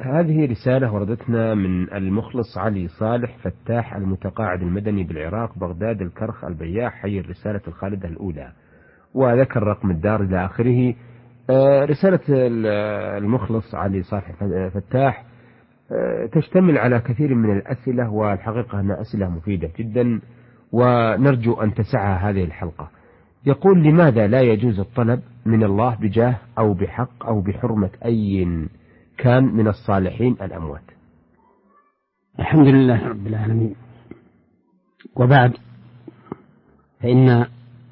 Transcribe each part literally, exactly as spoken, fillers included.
هذه رسالة وردتنا من المخلص علي صالح فتاح المتقاعد المدني بالعراق، بغداد الكرخ البياح، حي الرسالة الخالدة الأولى، وذكر رقم الدار إلى آخره. رسالة المخلص علي صالح فتاح تشتمل على كثير من الأسئلة، والحقيقة أنها أسئلة مفيدة جدا، ونرجو أن تسعها هذه الحلقة. يقول: لماذا لا يجوز الطلب من الله بجاه أو بحق أو بحرمة أي كان من الصالحين الأموات؟ الحمد لله رب العالمين، وبعد، فإن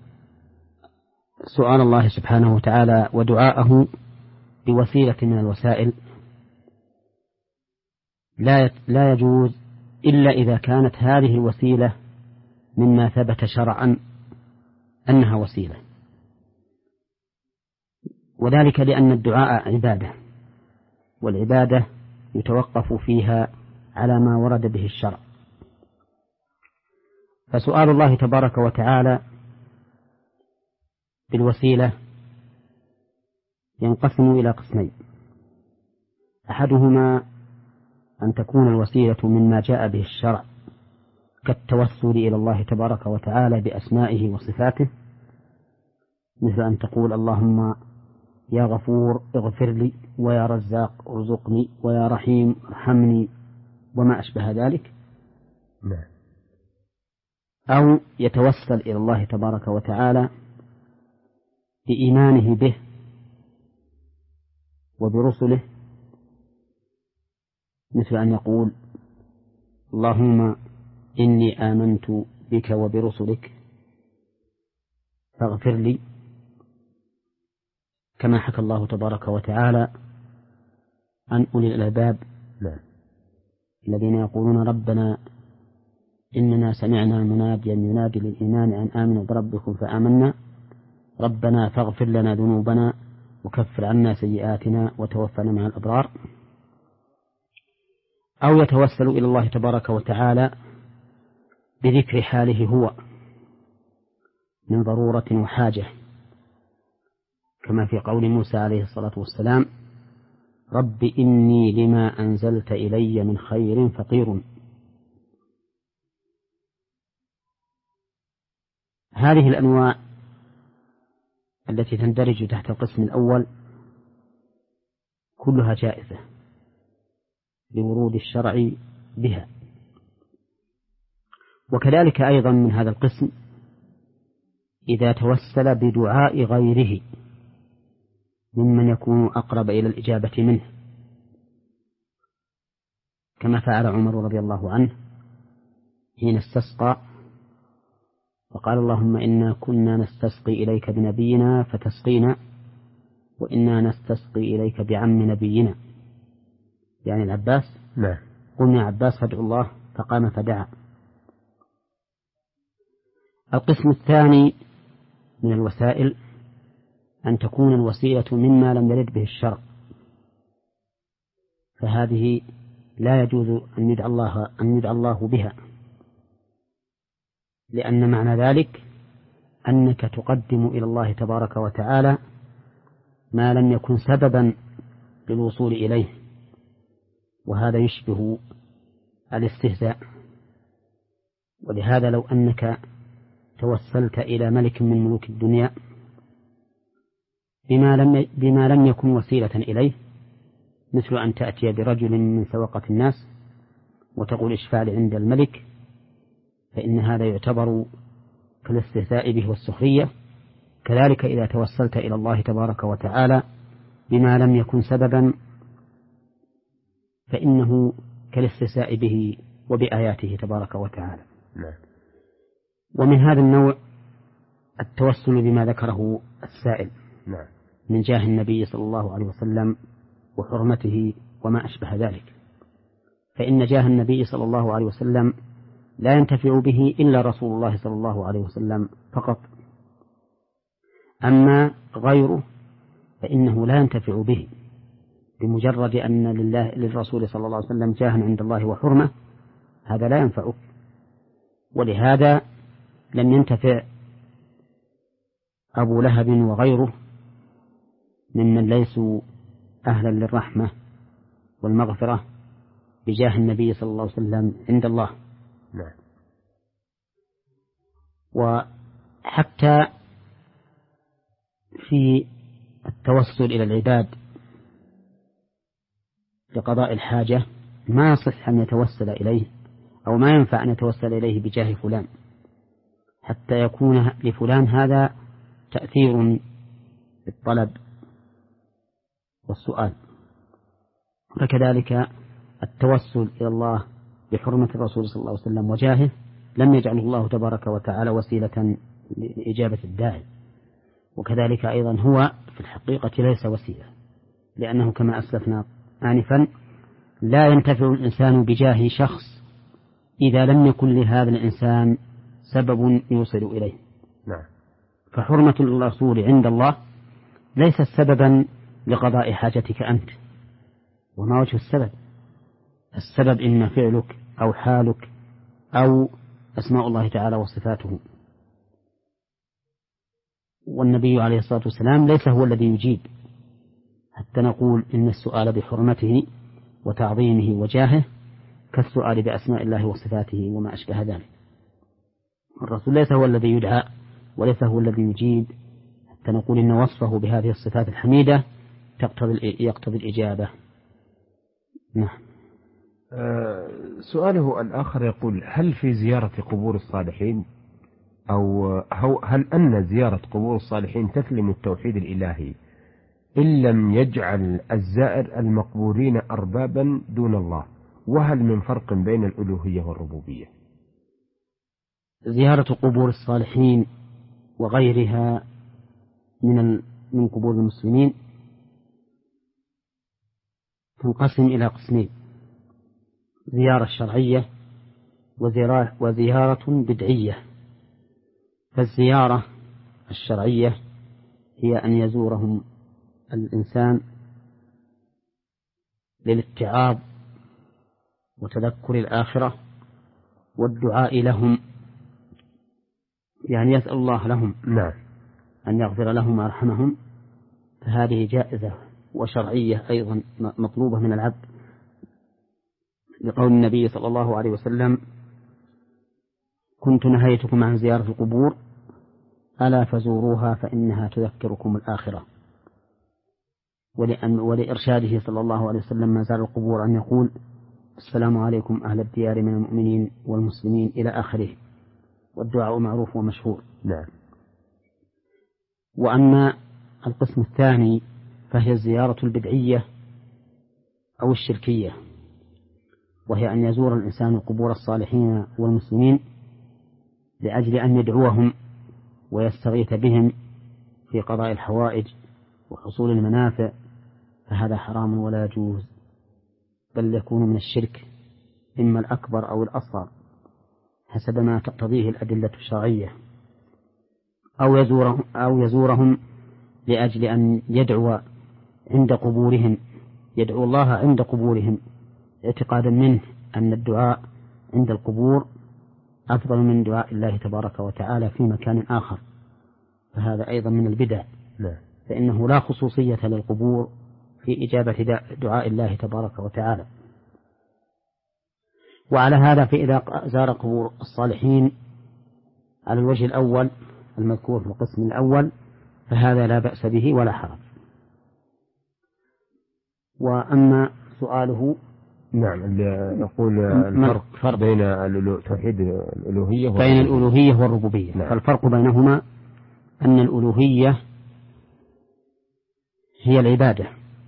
سؤال الله سبحانه وتعالى ودعاءه بوسيلة من الوسائل لا لا يجوز إلا إذا كانت هذه الوسيلة مما ثبت شرعا أنها وسيلة، وذلك لأن الدعاء عبادة، والعبادة يتوقف فيها على ما ورد به الشرع. فسؤال الله تبارك وتعالى بالوسيلة ينقسم إلى قسمين: أحدهما أن تكون الوسيلة مما جاء به الشرع كالتوسل إلى الله تبارك وتعالى بأسمائه وصفاته، مثل أن تقول: اللهم يا غفور اغفر لي، ويا رزاق ارزقني، ويا رحيم ارحمني، وما أشبه ذلك. أو يتوسل إلى الله تبارك وتعالى بإيمانه به وبرسله، مثل أن يقول: اللهم إني آمنت بك وبرسلك فاغفر لي، كما حكى الله تبارك وتعالى عن أولي الألباب الذين يقولون: ربنا إننا سمعنا مناديا ينادي للإيمان أن آمنوا بربكم فآمنا ربنا فاغفر لنا ذنوبنا وكفر عنا سيئاتنا وتوفنا مع الأبرار. أو يتوسل إلى الله تبارك وتعالى بذكر حاله هو من ضرورة وحاجة، كما في قول موسى عليه الصلاة والسلام: رب إني لما أنزلت إلي من خير فقير. هذه الأنواع التي تندرج تحت القسم الأول كلها جائزة لورود الشرع بها. وكذلك أيضا من هذا القسم إذا توسل بدعاء غيره ممن يكون أقرب إلى الإجابة منه، كما فعل عمر رضي الله عنه حين استسقى فقال: اللهم إنا كنا نستسقي إليك بنبينا فتسقينا، وإنا نستسقي إليك بعم نبينا، يعني العباس. نعم. قلنا: يا عباس فادعو الله، فقام فدعا. القسم الثاني من الوسائل أن تكون الوسيلة مما لم يرد به الشرع، فهذه لا يجوز أن يدعى الله أن يدعى الله بها، لأن معنى ذلك أنك تقدم إلى الله تبارك وتعالى ما لم يكن سببا للوصول إليه، وهذا يشبه الاستهزاء. ولهذا لو أنك توسلت إلى ملك من ملوك الدنيا بما لم بما لم يكن وسيلة إليه، مثل أن تأتي برجل من سوقة الناس وتقول: اشفع لي عند الملك، فإن هذا يعتبر كالاستهزاء به والسخرية. كذلك إذا توسلت إلى الله تبارك وتعالى بما لم يكن سببا فإنه كالاستهزاء به وبآياته تبارك وتعالى. ومن هذا النوع التوسل بما ذكره السائل من جاه النبي صلى الله عليه وسلم وحرمته وما أشبه ذلك، فإن جاه النبي صلى الله عليه وسلم لا ينتفع به إلا رسول الله صلى الله عليه وسلم فقط، أما غيره فإنه لا ينتفع به، بمجرد أن لله للرسول صلى الله عليه وسلم جاه عند الله وحرمة، هذا لا ينفعه. ولهذا لم ينتفع أبو لهب وغيره ممن ليسوا أهلا للرحمة والمغفرة بجاه النبي صلى الله عليه وسلم عند الله. نعم. وحتى في التوسل إلى العباد لقضاء الحاجة ما يصح أن يتوسل إليه أو ما ينفع أن يتوسل إليه بجاه فلان حتى يكون لفلان هذا تأثير بالطلب والسؤال. فكذلك التوسل إلى الله بحرمة الرسول صلى الله عليه وسلم وجاهه لم يجعله الله تبارك وتعالى وسيلة لإجابة الداعي، وكذلك أيضا هو في الحقيقة ليس وسيلة، لأنه كما أسلفنا آنفا لا ينتفع الإنسان بجاه شخص إذا لم يكن لهذا الإنسان سبب يوصل إليه. نعم. فحرمة الرسول عند الله ليست سببا لقضاء حاجتك أنت، وما وجه السبب؟ السبب إما فعلك أو حالك أو أسماء الله تعالى وصفاته. والنبي عليه الصلاة والسلام ليس هو الذي يجيب حتى نقول إن السؤال بحرمته وتعظيمه وجاهه كالسؤال بأسماء الله وصفاته وما أشبه ذلك. الرسول ليس هو الذي يدعى وليس هو الذي يجيب حتى نقول إن وصفه بهذه الصفات الحميدة يقتضي الإجابة. نعم. أه سؤاله الآخر يقول: هل في زيارة قبور الصالحين أو هل أن زيارة قبور الصالحين تسلم التوحيد الإلهي إن لم يجعل الزائر المقبورين أربابا دون الله؟ وهل من فرق بين الألوهية والربوبية؟ زيارة قبور الصالحين وغيرها من من قبور المسلمين تنقسم إلى قسمين: زيارة شرعية وزيارة بدعية. فالزيارة الشرعية هي أن يزورهم الإنسان للاتعاظ وتذكر الآخرة والدعاء لهم، يعني يسأل الله لهم نعم أن يغفر لهم ويرحمهم، فهذه جائزة وشرعية أيضا مطلوبة من العبد، لقول النبي صلى الله عليه وسلم: كنت نهيتكم عن زيارة القبور ألا فزوروها فإنها تذكركم الآخرة. ولأن ولإرشاده صلى الله عليه وسلم ما زال القبور أن يقول: السلام عليكم أهل الديار من المؤمنين والمسلمين إلى آخره، والدعاء معروف ومشهور. نعم. وأما القسم الثاني فهي الزيارة البدعية أو الشركية، وهي أن يزور الإنسان قبور الصالحين والمسلمين لأجل أن يدعوهم ويستغيث بهم في قضاء الحوائج وحصول المنافع، فهذا حرام ولا يجوز، بل يكون من الشرك إما الأكبر أو الأصغر حسب ما تقتضيه الأدلة الشرعية. أو يزورهم, أو يزورهم لأجل أن يدعو عند قبورهم، يدعو الله عند قبورهم اعتقادا منه أن الدعاء عند القبور أفضل من دعاء الله تبارك وتعالى في مكان آخر، فهذا أيضا من البدع. لا. فإنه لا خصوصية للقبور في إجابة دعاء الله تبارك وتعالى. وعلى هذا فإذا زار قبور الصالحين على الوجه الأول المذكور في القسم الأول فهذا لا بأس به ولا حرج. وأما سؤاله نعم اللي يقول الفرق فرق بين توحيد الألوهية بين الألوهية والربوبية. نعم. فالفرق بينهما أن الألوهية هي العبادة،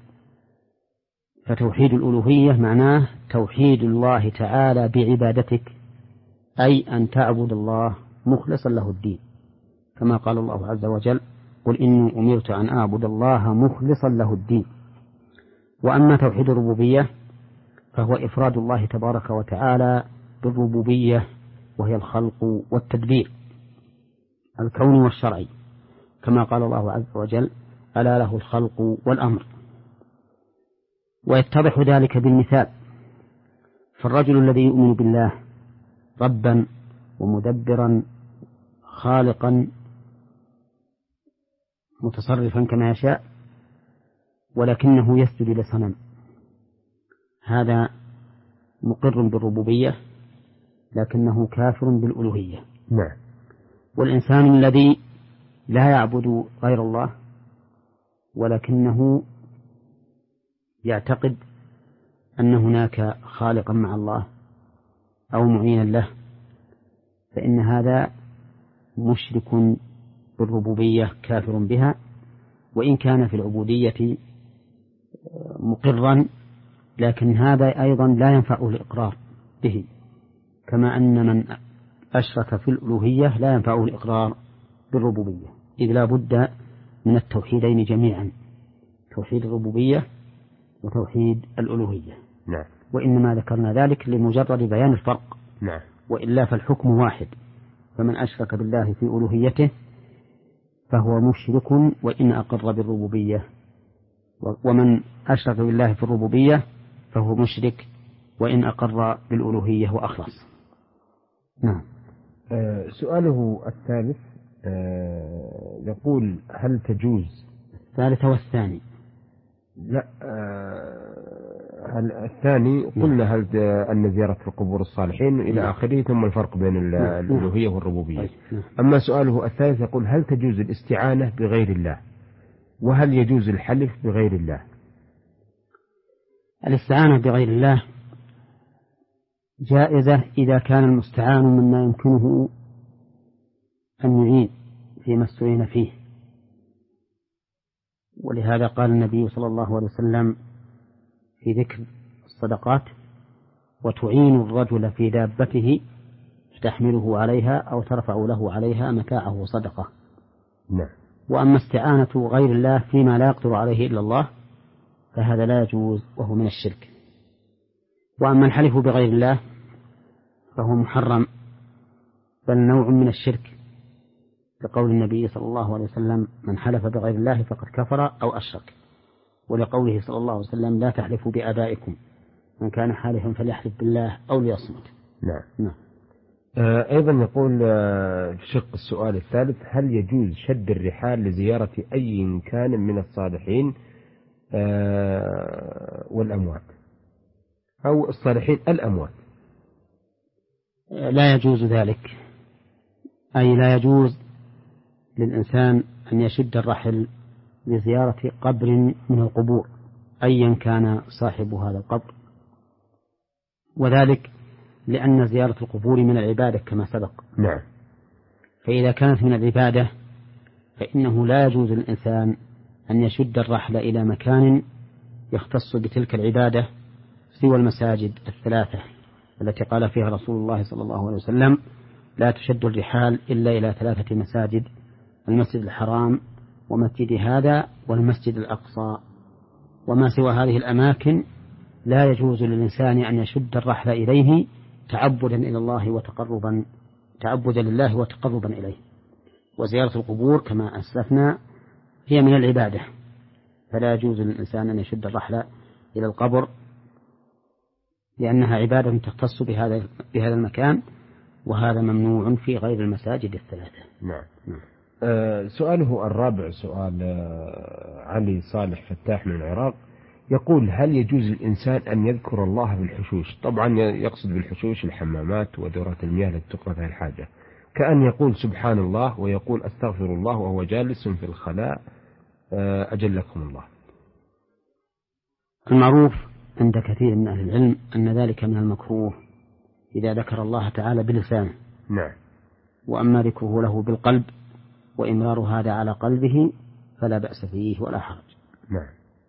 فتوحيد الألوهية معناه توحيد الله تعالى بعبادتك، أي أن تعبد الله مخلصا له الدين، كما قال الله عز وجل: قل إني أمرت أن أعبد الله مخلصا له الدين. وأما توحيد الربوبية فهو إفراد الله تبارك وتعالى بالربوبية، وهي الخلق والتدبير الكوني والشرعي، كما قال الله عز وجل: ألا له الخلق والأمر. ويتضح ذلك بالمثال، فالرجل الذي يؤمن بالله ربا ومدبرا خالقا متصرفا كما يشاء، ولكنه يسجد لصنم، هذا مقر بالربوبية لكنه كافر بالألوهية. نعم. والإنسان الذي لا يعبد غير الله ولكنه يعتقد أن هناك خالقا مع الله أو معينا له فإن هذا مشرك بالربوبية كافر بها، وإن كان في العبودية مقرا لكن هذا أيضا لا ينفعه الإقرار به، كما أن من أشرك في الألوهية لا ينفعه الإقرار بالربوبية، إذ لا بد من التوحيدين جميعا، توحيد الربوبية وتوحيد الألوهية. نعم. وإنما ذكرنا ذلك لمجرد بيان الفرق. نعم. وإلا فالحكم واحد، فمن أشرك بالله في ألوهيته فهو مشرك وإن أقر بالربوبية، ومن أشرك بالله في الربوبية فهو مشرك وإن أقر بالألوهية وأخلص. نعم. آه سؤاله الثالث آه يقول هل تجوز الثالث والثاني؟ لا آه هل الثاني قلنا هل أن زيارة القبور الصالحين إلى آخره، ثم الفرق بين الألوهية والربوبية. أما سؤاله الثالث يقول هل تجوز الاستعانة بغير الله، وهل يجوز الحلف بغير الله؟ الاستعانة بغير الله جائزة إذا كان المستعان مما يمكنه أن يعين فيما استعين فيه، ولهذا قال النبي صلى الله عليه وسلم في ذكر الصدقات: وتعين الرجل في دابته تحمله عليها أو ترفع له عليها متاعه صدقة. نعم. وأما استعانة غير الله فيما لا يقدر عليه إلا الله فهذا لا يجوز وهو من الشرك. وأما الحلف بغير الله فهو محرم بل نوع من الشرك، لقول النبي صلى الله عليه وسلم: من حلف بغير الله فقد كفر أو أشرك، ولقوله صلى الله عليه وسلم: لا تحلفوا بآبائكم، من كان حالفا فليحلف بالله أو ليصمت. نعم. نعم. آه أيضا يقول آه في شق السؤال الثالث: هل يجوز شد الرحال لزيارة أي كان من الصالحين آه والأموات، أو الصالحين الأموات؟ لا يجوز ذلك، أي لا يجوز للإنسان أن يشد الرحل لزيارة قبر من القبور أيا كان صاحب هذا القبر، وذلك لأن زيارة القبور من العبادة كما سبق. نعم. فإذا كانت من العبادة فإنه لا يجوز للإنسان أن يشد الرحل إلى مكان يختص بتلك العبادة سوى المساجد الثلاثة التي قال فيها رسول الله صلى الله عليه وسلم: لا تشد الرحال إلا إلى ثلاثة مساجد: المسجد الحرام ومسجد هذا والمسجد الأقصى. وما سوى هذه الأماكن لا يجوز للإنسان أن يشد الرحل إليه تعبدا إلى الله وتقربا تعبدا لله وتقربا إليه. وزيارة القبور كما أسلفنا هي من العبادة، فلا يجوز للإنسان أن يشد الرحل إلى القبر لأنها عبادة تختص بهذا بهذا المكان، وهذا ممنوع في غير المساجد الثلاثة. نعم. آه سؤاله الرابع سؤال آه علي صالح فتاح من العراق، يقول: هل يجوز للإنسان أن يذكر الله بالحشوش؟ طبعا يقصد بالحشوش الحمامات ودورات المياه التي تقضى فيها الحاجة، كأن يقول سبحان الله ويقول أستغفر الله وهو جالس في الخلاء آه أجلكم الله. المعروف عند كثير من أهل العلم أن ذلك من المكروه إذا ذكر الله تعالى بلسانه. نعم. وأما ذكره له بالقلب وإمرار هذا على قلبه فلا بأس فيه ولا حرج. نعم.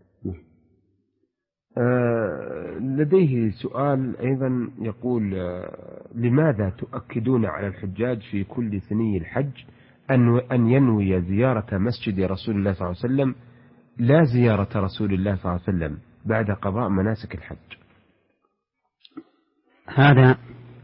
آه لديه سؤال أيضا يقول: آه لماذا تؤكدون على الحجاج في كل سني الحج أن أن ينوي زيارة مسجد رسول الله صلى الله عليه وسلم لا زيارة رسول الله صلى الله عليه وسلم بعد قضاء مناسك الحج؟ هذا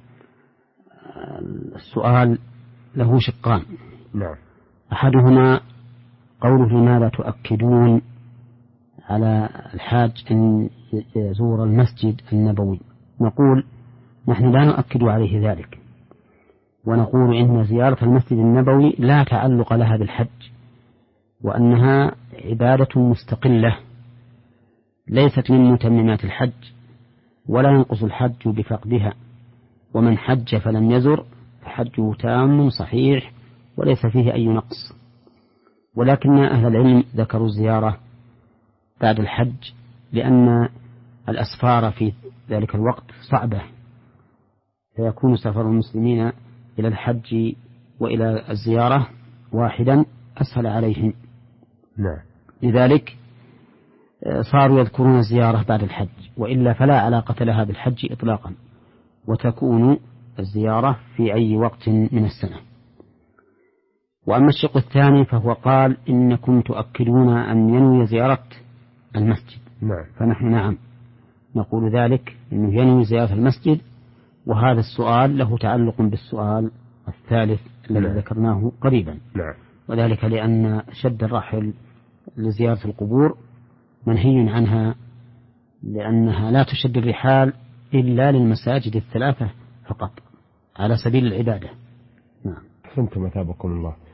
السؤال له شقان. نعم. أحدهما قوله: لماذا تؤكدون على الحاج أن يزور المسجد النبوي؟ نقول: نحن لا نؤكد عليه ذلك، ونقول إن زيارة المسجد النبوي لا تعلق لها بالحج، وأنها عبادة مستقلة ليست من متممات الحج، ولا ينقص الحج بفقدها، ومن حج فلم يزر فحجه تام صحيح وليس فيه أي نقص. ولكن أهل العلم ذكروا الزيارة بعد الحج لأن الأسفار في ذلك الوقت صعبة، فيكون سفر المسلمين إلى الحج وإلى الزيارة واحدا أسهل عليهم. نعم. لذلك صاروا يذكرون الزيارة بعد الحج، وإلا فلا علاقة لها بالحج إطلاقا، وتكون الزيارة في أي وقت من السنة. وأما الشق الثاني فهو قال إنكم تؤكدون أن ينوي زيارة المسجد. نعم. فنحن نعم نقول ذلك، إنه ينوي زيارة المسجد، وهذا السؤال له تعلق بالسؤال الثالث الذي نعم. ذكرناه قريبا. نعم. وذلك لأن شد الرحل لزيارة القبور منهي عنها، لأنها لا تشد الرحال إلا للمساجد الثلاثة فقط على سبيل العبادة. نعم. أحسنتم أثابكم الله.